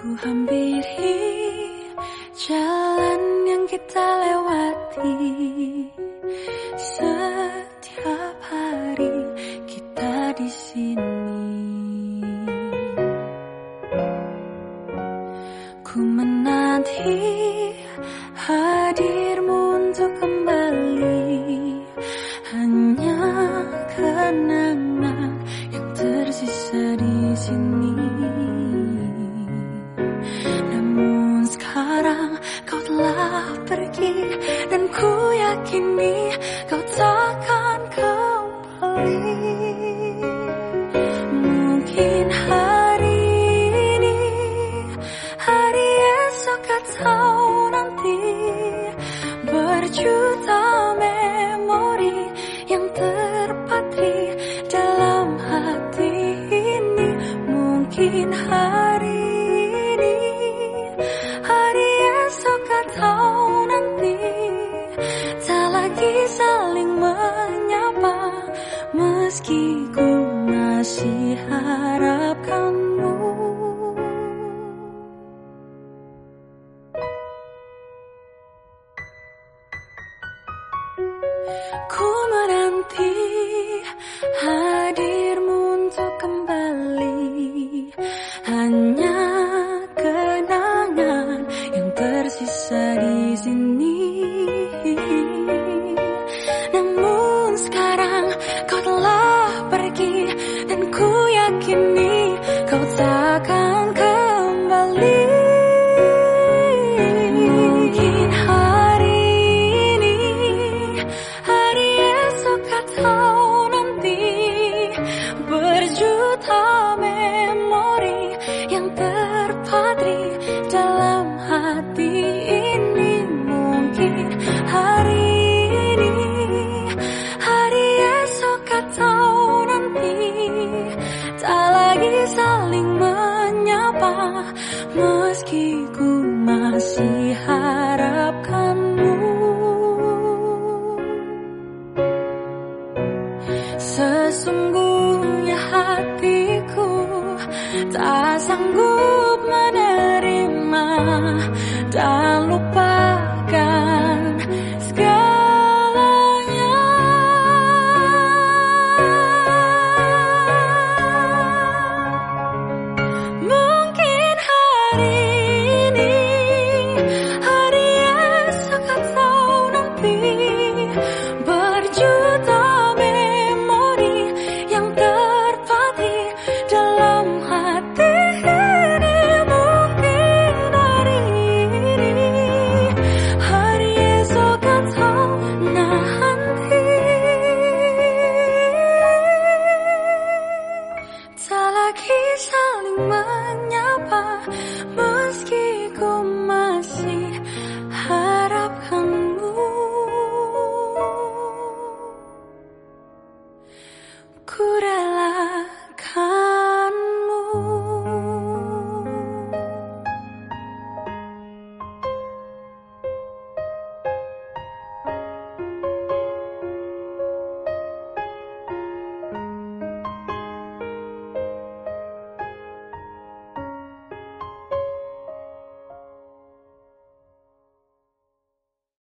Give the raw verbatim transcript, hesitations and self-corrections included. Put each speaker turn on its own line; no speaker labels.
hampiri jalan yang kita lewati. Setiap hari kita di sini. Ku menanti hadirmu untuk kembali. Hanya kenangan yang tersisa di sini. Namun sekarang kau telah pergi, dan ku yakini kau takkan kembali. Mungkin hari ini, hari esok atau nanti, berjuta memori yang terpatri dalam hati ini. Mungkin hari ini, hari esok atau nanti, tak lagi saling menyapa, meski ku masih harapkanmu. Ku menanti hadirmu untuk kembali. Hanya kenangan yang tersisa di sini. Namun sekarang kau telah pergi, dan ku yakini kau takkan kembali. Mungkin hari ini, hari esok atau nanti, berjuta memori yang terpatri dalam hati ini. Mungkin hari ini, hari esok atau nanti, tak lagi saling menyapa, meski ku masih harapkanmu. Sesungguhnya hatiku tak sanggup menerima dan lupa